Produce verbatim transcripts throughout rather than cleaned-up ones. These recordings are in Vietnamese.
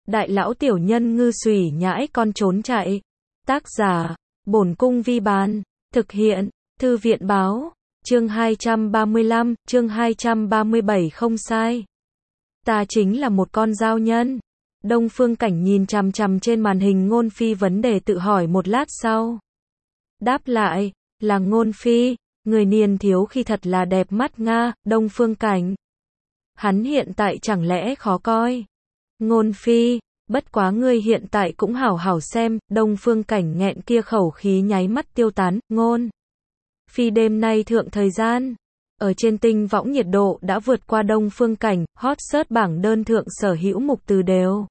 Đại lão tiểu nhân ngư xùy nhãi con trốn chạy. Tác giả, Bổn Cung Vi Bán. Thực hiện, Thư viện báo. Chương hai trăm ba mươi lăm, chương hai trăm ba mươi bảy không sai. Ta chính là một con dao nhân. Đông Phương Cảnh nhìn chằm chằm trên màn hình Ngôn Phi vấn đề tự hỏi một lát sau. Đáp lại, là Ngôn Phi, người niên thiếu khi thật là đẹp mắt nga, Đông Phương Cảnh. Hắn hiện tại chẳng lẽ khó coi? Ngôn Phi, bất quá ngươi hiện tại cũng hảo hảo xem, Đông Phương Cảnh nghẹn kia khẩu khí nháy mắt tiêu tán, Ngôn Phi đêm nay thượng thời gian. Ở trên tinh võng nhiệt độ đã vượt qua Đông Phương Cảnh, hot search bảng đơn thượng sở hữu mục từ đều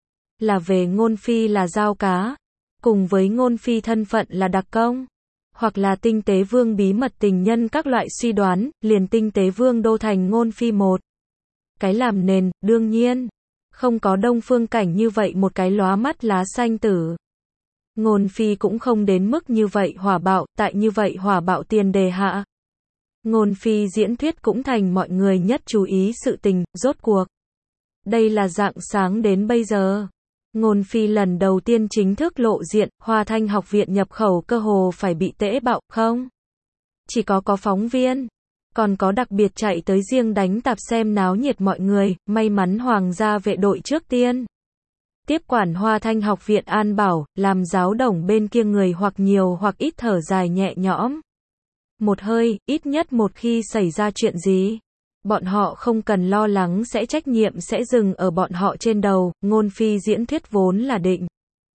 là về Ngôn Phi là dao cá, cùng với Ngôn Phi thân phận là đặc công, hoặc là tinh tế vương bí mật tình nhân các loại suy đoán, liền tinh tế vương đô thành Ngôn Phi một cái làm nền, đương nhiên, không có Đông Phương Cảnh như vậy một cái lóa mắt lá xanh tử. Ngôn Phi cũng không đến mức như vậy hỏa bạo, tại như vậy hỏa bạo tiền đề hạ. Ngôn Phi diễn thuyết cũng thành mọi người nhất chú ý sự tình, rốt cuộc. Đây là rạng sáng đến bây giờ. Ngôn Phi lần đầu tiên chính thức lộ diện, Hoa Thanh học viện nhập khẩu cơ hồ phải bị tễ bạo, không? Chỉ có có phóng viên, còn có đặc biệt chạy tới riêng đánh tạp xem náo nhiệt mọi người, may mắn Hoàng gia vệ đội trước tiên. Tiếp quản Hoa Thanh học viện an bảo, làm giáo đồng bên kia người hoặc nhiều hoặc ít thở dài nhẹ nhõm. Một hơi, ít nhất một khi xảy ra chuyện gì, bọn họ không cần lo lắng sẽ trách nhiệm sẽ dừng ở bọn họ trên đầu. Ngôn Phi diễn thuyết vốn là định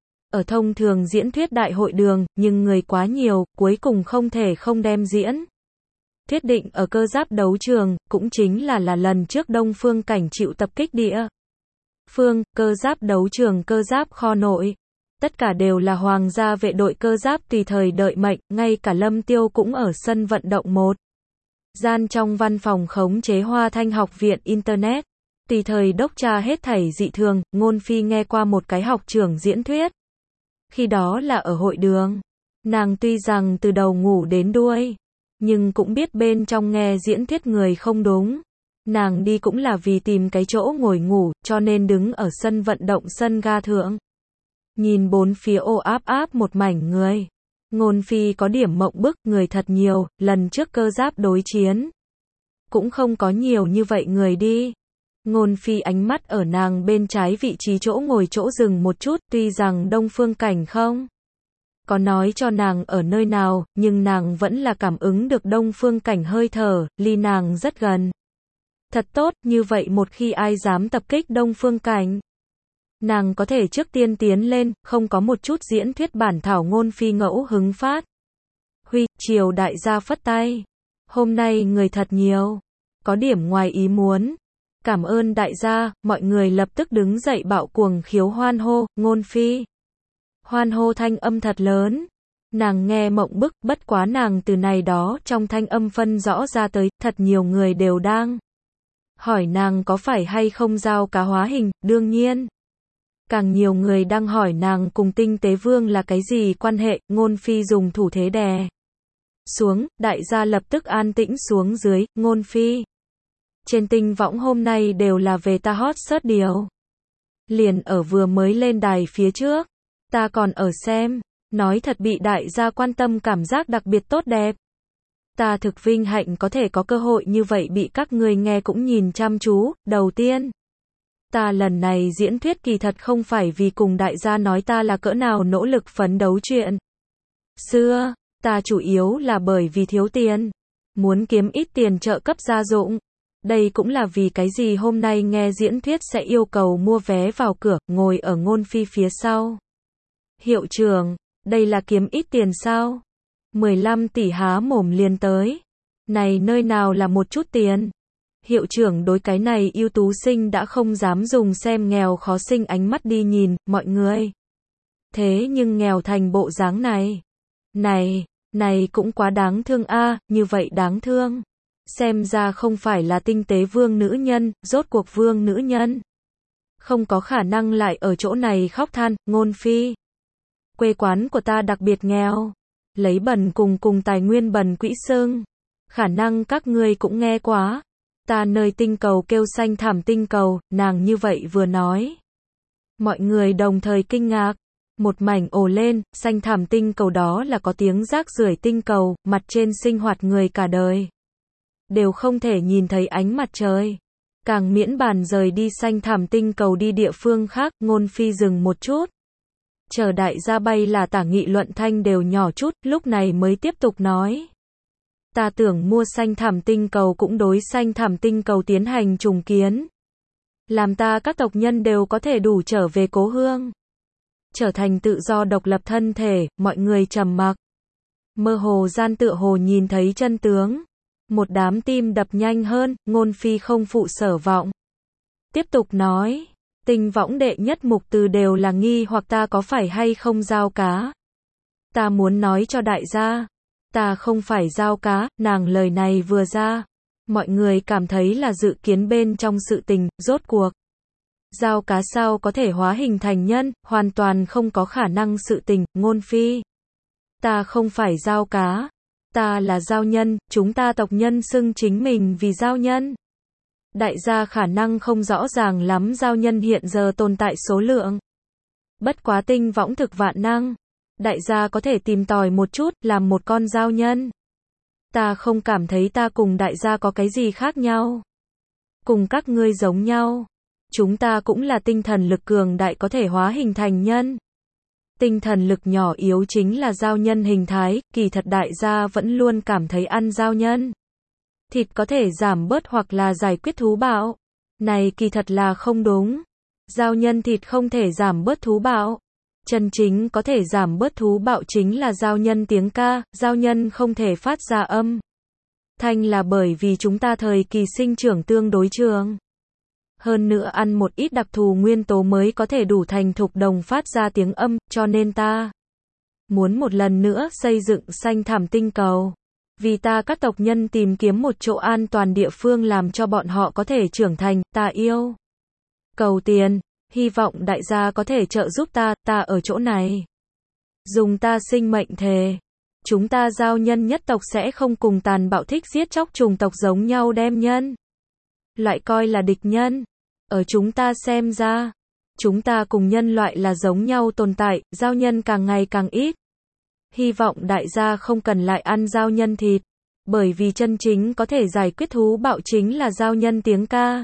ở thông thường diễn thuyết đại hội đường, nhưng người quá nhiều, cuối cùng không thể không đem diễn thuyết định ở cơ giáp đấu trường, cũng chính là là lần trước Đông Phương Cảnh chịu tập kích địa phương, cơ giáp đấu trường cơ giáp kho nội. Tất cả đều là Hoàng gia vệ đội cơ giáp tùy thời đợi mệnh, ngay cả Lâm Tiêu cũng ở sân vận động một gian trong văn phòng khống chế Hoa Thanh học viện Internet, tùy thời đốc tra hết thảy dị thường. Ngôn Phi nghe qua một cái học trưởng diễn thuyết. Khi đó là ở hội đường. Nàng tuy rằng từ đầu ngủ đến đuôi, nhưng cũng biết bên trong nghe diễn thuyết người không đúng. Nàng đi cũng là vì tìm cái chỗ ngồi ngủ, cho nên đứng ở sân vận động sân ga thượng. Nhìn bốn phía ồ áp áp một mảnh người. Ngôn Phi có điểm mộng bức, người thật nhiều, lần trước cơ giáp đối chiến. Cũng không có nhiều như vậy người đi. Ngôn Phi ánh mắt ở nàng bên trái vị trí chỗ ngồi chỗ dừng một chút, tuy rằng Đông Phương Cảnh không có nói cho nàng ở nơi nào, nhưng nàng vẫn là cảm ứng được Đông Phương Cảnh hơi thở, ly nàng rất gần. Thật tốt, như vậy một khi ai dám tập kích Đông Phương Cảnh, nàng có thể trước tiên tiến lên, không có một chút diễn thuyết bản thảo. Ngôn Phi ngẫu hứng phát huy, chiều đại gia phất tay. Hôm nay người thật nhiều, có điểm ngoài ý muốn. Cảm ơn đại gia, mọi người lập tức đứng dậy bạo cuồng khiếu hoan hô. Ngôn Phi hoan hô thanh âm thật lớn. Nàng nghe mộng bức, bất quá nàng từ này đó trong thanh âm phân rõ ra tới, thật nhiều người đều đang hỏi nàng có phải hay không dao cá hóa hình, đương nhiên. Càng nhiều người đang hỏi nàng cùng tinh tế vương là cái gì quan hệ. Ngôn Phi dùng thủ thế đè xuống, đại gia lập tức an tĩnh xuống dưới. Ngôn Phi, trên tinh võng hôm nay đều là về ta hot search điều. Liền ở vừa mới lên đài phía trước, ta còn ở xem, nói thật bị đại gia quan tâm cảm giác đặc biệt tốt đẹp. Ta thực vinh hạnh có thể có cơ hội như vậy bị các người nghe cũng nhìn chăm chú. Đầu tiên, ta lần này diễn thuyết kỳ thật không phải vì cùng đại gia nói ta là cỡ nào nỗ lực phấn đấu chuyện xưa, ta chủ yếu là bởi vì thiếu tiền, muốn kiếm ít tiền trợ cấp gia dụng. Đây cũng là vì cái gì hôm nay nghe diễn thuyết sẽ yêu cầu mua vé vào cửa, ngồi ở Ngôn Phi phía sau. Hiệu trưởng, đây là kiếm ít tiền sao? mười lăm tỷ há mồm liền tới. Này nơi nào là một chút tiền? Hiệu trưởng đối cái này ưu tú sinh đã không dám dùng xem nghèo khó sinh ánh mắt đi nhìn, mọi người. Thế nhưng nghèo thành bộ dáng này. Này, này cũng quá đáng thương a, như vậy đáng thương. Xem ra không phải là tinh tế vương nữ nhân, rốt cuộc vương nữ nhân. Không có khả năng lại ở chỗ này khóc than. Ngôn Phi, quê quán của ta đặc biệt nghèo. Lấy bần cùng cùng tài nguyên bần quỹ xương. Khả năng các ngươi cũng nghe quá. Ta nơi tinh cầu kêu xanh thảm tinh cầu, nàng như vậy vừa nói. Mọi người đồng thời kinh ngạc. Một mảnh ồ lên, xanh thẳm tinh cầu đó là có tiếng rác rưởi tinh cầu, mặt trên sinh hoạt người cả đời. Đều không thể nhìn thấy ánh mặt trời. Càng miễn bàn rời đi xanh thẳm tinh cầu đi địa phương khác, Ngôn Phi dừng một chút. Chờ đại gia bay là tả nghị luận thanh đều nhỏ chút, lúc này mới tiếp tục nói. Ta tưởng mua xanh thẳm tinh cầu cũng đối xanh thẳm tinh cầu tiến hành trùng kiến. Làm ta các tộc nhân đều có thể đủ trở về cố hương. Trở thành tự do độc lập thân thể, mọi người trầm mặc. Mơ hồ gian tựa hồ nhìn thấy chân tướng. Một đám tim đập nhanh hơn, Ngôn Phi không phụ sở vọng. Tiếp tục nói, tinh võng đệ nhất mục từ đều là nghi hoặc ta có phải hay không giao cá. Ta muốn nói cho đại gia, ta không phải giao cá, nàng lời này vừa ra. Mọi người cảm thấy là dự kiến bên trong sự tình, rốt cuộc. Giao cá sao có thể hóa hình thành nhân, hoàn toàn không có khả năng sự tình, Ngôn Phi. Ta không phải giao cá. Ta là giao nhân, chúng ta tộc nhân xưng chính mình vì giao nhân. Đại gia khả năng không rõ ràng lắm giao nhân hiện giờ tồn tại số lượng. Bất quá tinh võng thực vạn năng. Đại gia có thể tìm tòi một chút, làm một con giao nhân. Ta không cảm thấy ta cùng đại gia có cái gì khác nhau. Cùng các ngươi giống nhau. Chúng ta cũng là tinh thần lực cường đại có thể hóa hình thành nhân. Tinh thần lực nhỏ yếu chính là giao nhân hình thái, kỳ thật đại gia vẫn luôn cảm thấy ăn giao nhân. Thịt có thể giảm bớt hoặc là giải quyết thú bạo. Này kỳ thật là không đúng. Giao nhân thịt không thể giảm bớt thú bạo. Chân chính có thể giảm bớt thú bạo chính là giao nhân tiếng ca, giao nhân không thể phát ra âm thanh là bởi vì chúng ta thời kỳ sinh trưởng tương đối trường. Hơn nữa ăn một ít đặc thù nguyên tố mới có thể đủ thành thục đồng phát ra tiếng âm, cho nên ta muốn một lần nữa xây dựng xanh thẳm tinh cầu. Vì ta các tộc nhân tìm kiếm một chỗ an toàn địa phương làm cho bọn họ có thể trưởng thành, ta yêu. Cầu tiền, hy vọng đại gia có thể trợ giúp ta, ta ở chỗ này. Dùng ta sinh mệnh thề. Chúng ta giao nhân nhất tộc sẽ không cùng tàn bạo thích giết chóc trùng tộc giống nhau đem nhân. Loại coi là địch nhân. Ở chúng ta xem ra, chúng ta cùng nhân loại là giống nhau tồn tại, giao nhân càng ngày càng ít. Hy vọng đại gia không cần lại ăn giao nhân thịt, bởi vì chân chính có thể giải quyết thú bạo chính là giao nhân tiếng ca.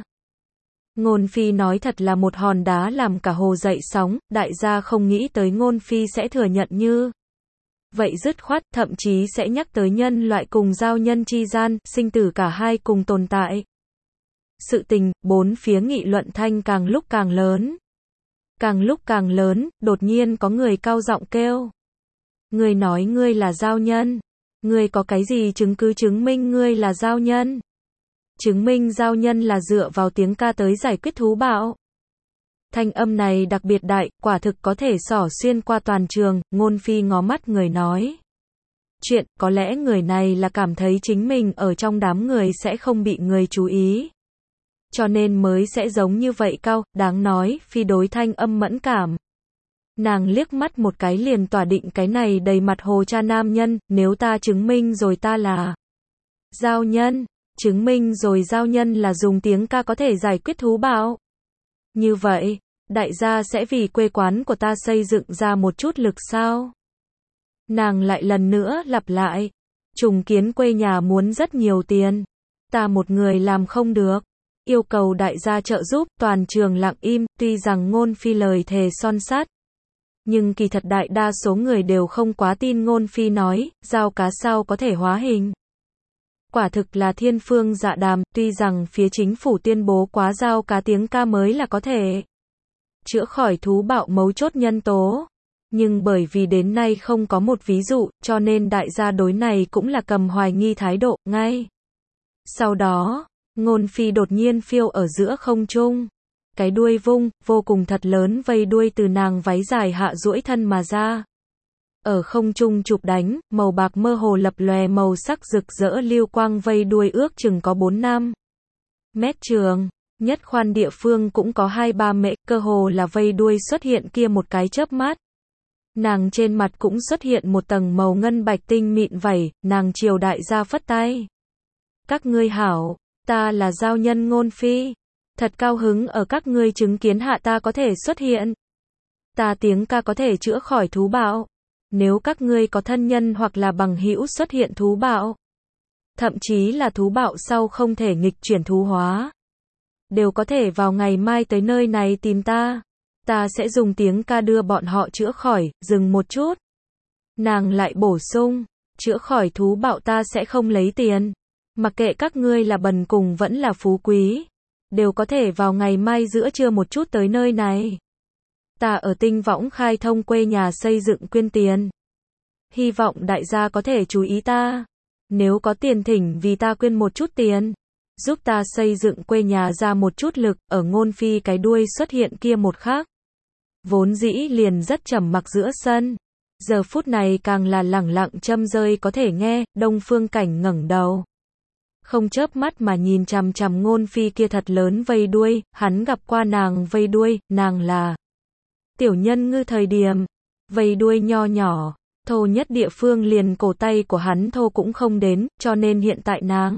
Ngôn Phi nói thật là một hòn đá làm cả hồ dậy sóng, đại gia không nghĩ tới Ngôn Phi sẽ thừa nhận như vậy dứt khoát, thậm chí sẽ nhắc tới nhân loại cùng giao nhân chi gian, sinh tử cả hai cùng tồn tại. Sự tình, bốn phía nghị luận thanh càng lúc càng lớn. Càng lúc càng lớn, đột nhiên có người cao giọng kêu. Ngươi nói ngươi là giao nhân. Ngươi có cái gì chứng cứ chứng minh ngươi là giao nhân? Chứng minh giao nhân là dựa vào tiếng ca tới giải quyết thú bạo. Thanh âm này đặc biệt đại, quả thực có thể xỏ xuyên qua toàn trường, Ngôn Phi ngó mắt người nói. Chuyện, có lẽ người này là cảm thấy chính mình ở trong đám người sẽ không bị người chú ý. Cho nên mới sẽ giống như vậy cao, đáng nói, Phi đối thanh âm mẫn cảm. Nàng liếc mắt một cái liền tỏa định cái này đầy mặt hồ cha nam nhân, nếu ta chứng minh rồi ta là giao nhân, chứng minh rồi giao nhân là dùng tiếng ca có thể giải quyết thú bạo. Như vậy, đại gia sẽ vì quê quán của ta xây dựng ra một chút lực sao? Nàng lại lần nữa lặp lại, trùng kiến quê nhà muốn rất nhiều tiền, ta một người làm không được. Yêu cầu đại gia trợ giúp, toàn trường lặng im, tuy rằng Ngôn Phi lời thề son sắt. Nhưng kỳ thật đại đa số người đều không quá tin Ngôn Phi nói, giao cá sao có thể hóa hình. Quả thực là thiên phương dạ đàm, tuy rằng phía chính phủ tuyên bố quá giao cá tiếng ca mới là có thể chữa khỏi thú bạo mấu chốt nhân tố. Nhưng bởi vì đến nay không có một ví dụ, cho nên đại gia đối này cũng là cầm hoài nghi thái độ, ngay. Sau đó, Ngôn Phi đột nhiên phiêu ở giữa không trung. Cái đuôi vung, vô cùng thật lớn vây đuôi từ nàng váy dài hạ duỗi thân mà ra. Ở không trung chụp đánh, màu bạc mơ hồ lập lòe màu sắc rực rỡ lưu quang vây đuôi ước chừng có bốn năm mét trường. Nhất khoan địa phương cũng có hai ba mễ, cơ hồ là vây đuôi xuất hiện kia một cái chớp mắt. Nàng trên mặt cũng xuất hiện một tầng màu ngân bạch tinh mịn vảy, nàng chiều đại gia phất tay. Các ngươi hảo, ta là giao nhân Ngôn Phi. Thật cao hứng ở các ngươi chứng kiến hạ ta có thể xuất hiện. Ta tiếng ca có thể chữa khỏi thú bạo. Nếu các ngươi có thân nhân hoặc là bằng hữu xuất hiện thú bạo, thậm chí là thú bạo sau không thể nghịch chuyển thú hóa, đều có thể vào ngày mai tới nơi này tìm ta. Ta sẽ dùng tiếng ca đưa bọn họ chữa khỏi. Dừng một chút, nàng lại bổ sung, chữa khỏi thú bạo ta sẽ không lấy tiền. Mặc kệ các ngươi là bần cùng vẫn là phú quý, đều có thể vào ngày mai giữa trưa một chút tới nơi này. Ta ở Tinh Võng khai thông quê nhà xây dựng quyên tiền. Hy vọng đại gia có thể chú ý ta. Nếu có tiền thỉnh vì ta quyên một chút tiền, giúp ta xây dựng quê nhà ra một chút lực. Ở Ngôn Phi cái đuôi xuất hiện kia một khắc, vốn dĩ liền rất trầm mặc giữa sân, giờ phút này càng là lẳng lặng châm rơi có thể nghe. Đông Phương Cảnh ngẩng đầu, không chớp mắt mà nhìn chằm chằm Ngôn Phi kia thật lớn vây đuôi. Hắn gặp qua nàng vây đuôi, nàng là tiểu nhân ngư thời điểm, vây đuôi nho nhỏ, thô nhất địa phương liền cổ tay của hắn thô cũng không đến, cho nên hiện tại nàng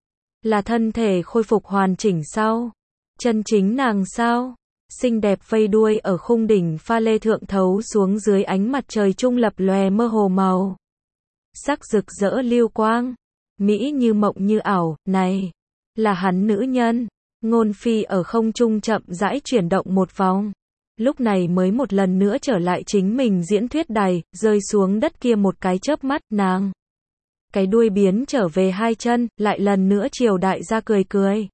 là thân thể khôi phục hoàn chỉnh sau. Chân chính nàng sao? Xinh đẹp vây đuôi ở khung đỉnh pha lê thượng thấu xuống dưới ánh mặt trời trung lập lòe mơ hồ màu sắc rực rỡ lưu quang, mỹ như mộng như ảo. Này là hắn nữ nhân. Ngôn Phi ở không trung chậm rãi chuyển động một vòng, lúc này mới một lần nữa trở lại chính mình diễn thuyết đài. Rơi xuống đất kia một cái chớp mắt, nàng cái đuôi biến trở về hai chân, lại lần nữa chiều đại gia cười cười.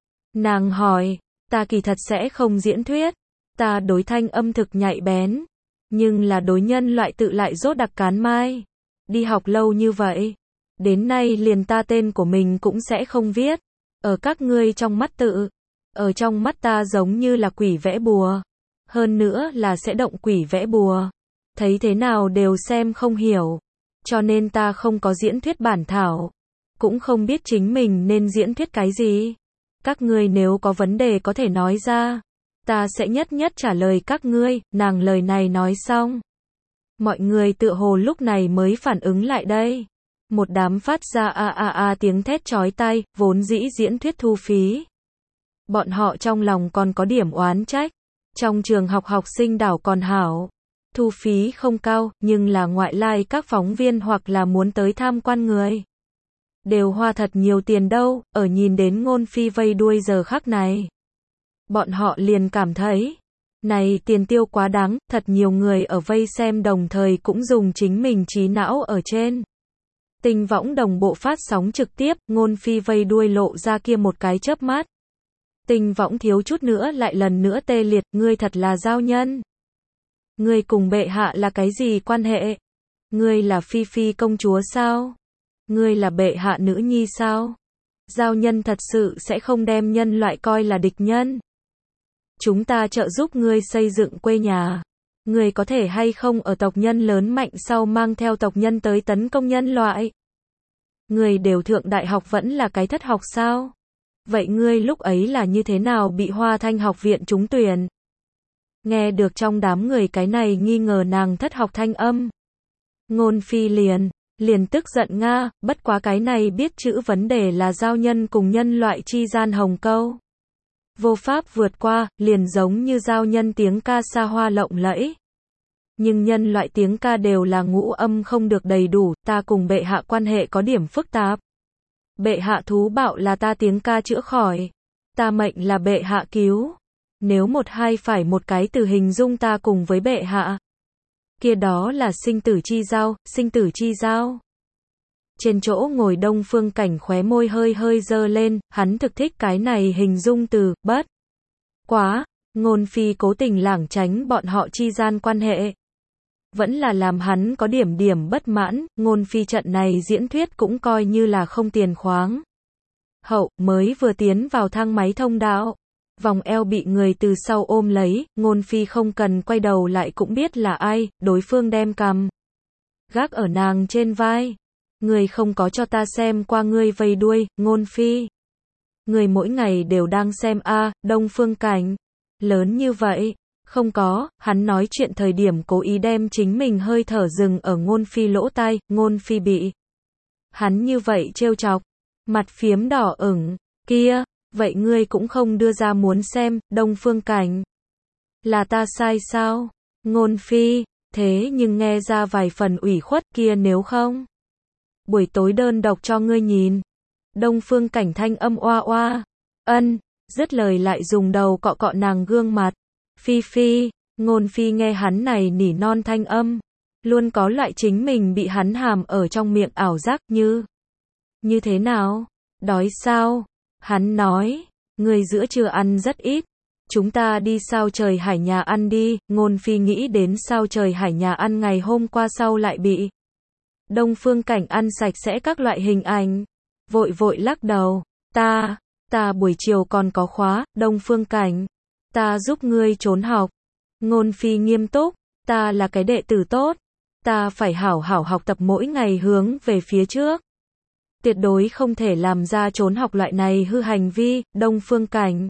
Nàng hỏi, ta kỳ thật sẽ không diễn thuyết, ta đối thanh âm thực nhạy bén, nhưng là đối nhân loại tự lại rốt đặc cán mai. Đi học lâu như vậy, đến nay liền ta tên của mình cũng sẽ không viết. Ở các ngươi trong mắt tự, ở trong mắt ta giống như là quỷ vẽ bùa. Hơn nữa là sẽ động quỷ vẽ bùa. Thấy thế nào đều xem không hiểu. Cho nên ta không có diễn thuyết bản thảo. Cũng không biết chính mình nên diễn thuyết cái gì. Các ngươi nếu có vấn đề có thể nói ra. Ta sẽ nhất nhất trả lời các ngươi. Nàng lời này nói xong, mọi người tựa hồ lúc này mới phản ứng lại đây. Một đám phát ra a a a tiếng thét chói tai, vốn dĩ diễn thuyết thu phí. Bọn họ trong lòng còn có điểm oán trách. Trong trường học học sinh đảo còn hảo, thu phí không cao, nhưng là ngoại lai các phóng viên hoặc là muốn tới tham quan người, đều hoa thật nhiều tiền đâu. Ở nhìn đến Ngôn Phi vây đuôi giờ khắc này, bọn họ liền cảm thấy, này tiền tiêu quá đáng. Thật nhiều người ở vây xem đồng thời cũng dùng chính mình trí não ở trên Tinh Võng đồng bộ phát sóng trực tiếp. Ngôn Phi vây đuôi lộ ra kia một cái chớp mắt, Tinh Võng thiếu chút nữa lại lần nữa tê liệt. Ngươi thật là giao nhân. Ngươi cùng bệ hạ là cái gì quan hệ? Ngươi là Phi Phi công chúa sao? Ngươi là bệ hạ nữ nhi sao? Giao nhân thật sự sẽ không đem nhân loại coi là địch nhân. Chúng ta trợ giúp ngươi xây dựng quê nhà. Ngươi có thể hay không ở tộc nhân lớn mạnh sau mang theo tộc nhân tới tấn công nhân loại? Ngươi đều thượng đại học vẫn là cái thất học sao? Vậy ngươi lúc ấy là như thế nào bị Hoa Thanh học viện trúng tuyển? Nghe được trong đám người cái này nghi ngờ nàng thất học thanh âm, Ngôn Phi liền, liền tức giận nga. Bất quá cái này biết chữ vấn đề là giao nhân cùng nhân loại chi gian hồng câu. Vô pháp vượt qua, liền giống như giao nhân tiếng ca xa hoa lộng lẫy. Nhưng nhân loại tiếng ca đều là ngũ âm không được đầy đủ. Ta cùng bệ hạ quan hệ có điểm phức tạp. Bệ hạ thú bạo là ta tiếng ca chữa khỏi. Ta mệnh là bệ hạ cứu. Nếu một hai phải một cái từ hình dung ta cùng với bệ hạ, kia đó là sinh tử chi giao, sinh tử chi giao. Trên chỗ ngồi Đông Phương Cảnh khóe môi hơi hơi dơ lên, hắn thực thích cái này hình dung từ, bất quá, Ngôn Phi cố tình lảng tránh bọn họ chi gian quan hệ. Vẫn là làm hắn có điểm điểm bất mãn. Ngôn Phi trận này diễn thuyết cũng coi như là không tiền khoáng hậu, mới vừa tiến vào thang máy thông đạo, vòng eo bị người từ sau ôm lấy. Ngôn Phi không cần quay đầu lại cũng biết là ai. Đối phương đem cằm gác ở nàng trên vai. Người không có cho ta xem qua ngươi vây đuôi, Ngôn Phi. Người mỗi ngày đều đang xem a. À, Đông Phương Cảnh. Lớn như vậy. Không có. Hắn nói chuyện thời điểm cố ý đem chính mình hơi thở dừng ở Ngôn Phi lỗ tai. Ngôn Phi bị hắn như vậy trêu chọc, mặt phiếm đỏ ửng. Kia, vậy ngươi cũng không đưa ra muốn xem. Đông Phương Cảnh. Là ta sai sao? Ngôn Phi, thế nhưng nghe ra vài phần ủy khuất kia nếu không. Buổi tối đơn độc cho ngươi nhìn. Đông Phương Cảnh thanh âm oa oa. Ân, dứt lời lại dùng đầu cọ cọ nàng gương mặt. Phi Phi, Ngôn Phi nghe hắn này nỉ non thanh âm. Luôn có loại chính mình bị hắn hàm ở trong miệng ảo giác như. Như thế nào? Đói sao? Hắn nói, ngươi giữa trưa ăn rất ít. Chúng ta đi sao trời hải nhà ăn đi. Ngôn Phi nghĩ đến sao trời hải nhà ăn ngày hôm qua sau lại bị Đông Phương Cảnh ăn sạch sẽ các loại hình ảnh. Vội vội lắc đầu. Ta, ta buổi chiều còn có khóa. Đông Phương Cảnh, ta giúp ngươi trốn học. Ngôn Phi nghiêm túc. Ta là cái đệ tử tốt. Ta phải hảo hảo học tập mỗi ngày hướng về phía trước. Tuyệt đối không thể làm ra trốn học loại này hư hành vi. Đông Phương Cảnh,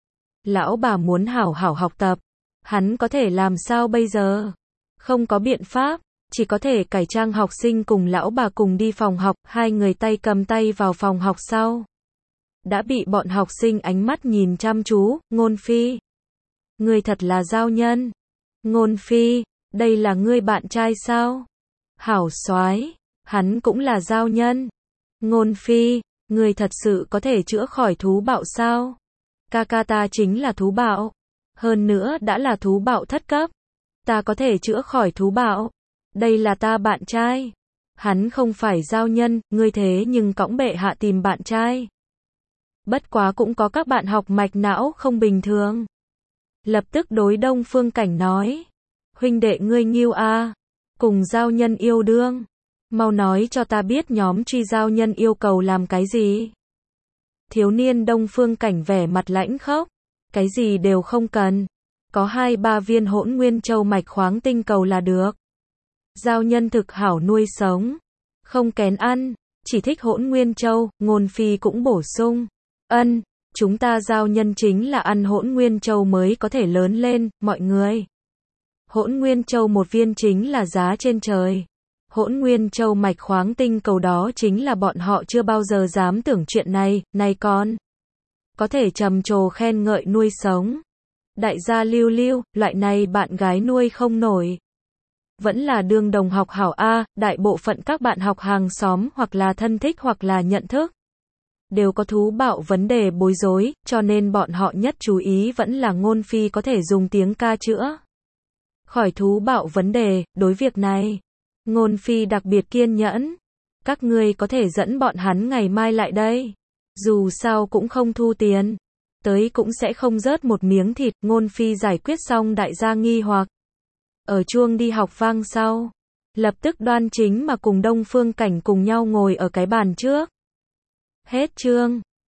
lão bà muốn hảo hảo học tập. Hắn có thể làm sao bây giờ? Không có biện pháp. Chỉ có thể cải trang học sinh cùng lão bà cùng đi phòng học. Hai người tay cầm tay vào phòng học sau. Đã bị bọn học sinh ánh mắt nhìn chăm chú. Ngôn Phi, ngươi thật là giao nhân. Ngôn Phi, đây là ngươi bạn trai sao? Hảo soái, hắn cũng là giao nhân. Ngôn Phi, ngươi thật sự có thể chữa khỏi thú bạo sao? Ca ca ta chính là thú bạo. Hơn nữa đã là thú bạo thất cấp. Ta có thể chữa khỏi thú bạo. Đây là ta bạn trai. Hắn không phải giao nhân, ngươi thế nhưng cõng bệ hạ tìm bạn trai. Bất quá cũng có các bạn học mạch não không bình thường. Lập tức đối Đông Phương Cảnh nói. Huynh đệ ngươi nghiêu a, cùng giao nhân yêu đương. Mau nói cho ta biết nhóm truy giao nhân yêu cầu làm cái gì. Thiếu niên Đông Phương Cảnh vẻ mặt lãnh khốc. Cái gì đều không cần. Có hai ba viên hỗn nguyên châu mạch khoáng tinh cầu là được. Giao nhân thực hảo nuôi sống. Không kén ăn. Chỉ thích hỗn nguyên châu. Ngôn Phi cũng bổ sung. Ân, chúng ta giao nhân chính là ăn hỗn nguyên châu mới có thể lớn lên, mọi người. Hỗn nguyên châu một viên chính là giá trên trời. Hỗn nguyên châu mạch khoáng tinh cầu đó chính là bọn họ chưa bao giờ dám tưởng chuyện này, này con. Có thể trầm trồ khen ngợi nuôi sống. Đại gia Lưu Lưu, loại này bạn gái nuôi không nổi. Vẫn là đương đồng học hảo A, đại bộ phận các bạn học hàng xóm hoặc là thân thích hoặc là nhận thức. Đều có thú bạo vấn đề bối rối, cho nên bọn họ nhất chú ý vẫn là Ngôn Phi có thể dùng tiếng ca chữa khỏi thú bạo vấn đề. Đối việc này, Ngôn Phi đặc biệt kiên nhẫn. Các ngươi có thể dẫn bọn hắn ngày mai lại đây. Dù sao cũng không thu tiền. Tới cũng sẽ không rớt một miếng thịt. Ngôn Phi giải quyết xong đại gia nghi hoặc. Ở chuông đi học vang sau. Lập tức đoan chính mà cùng Đông Phương Cảnh cùng nhau ngồi ở cái bàn trước. Hết chương.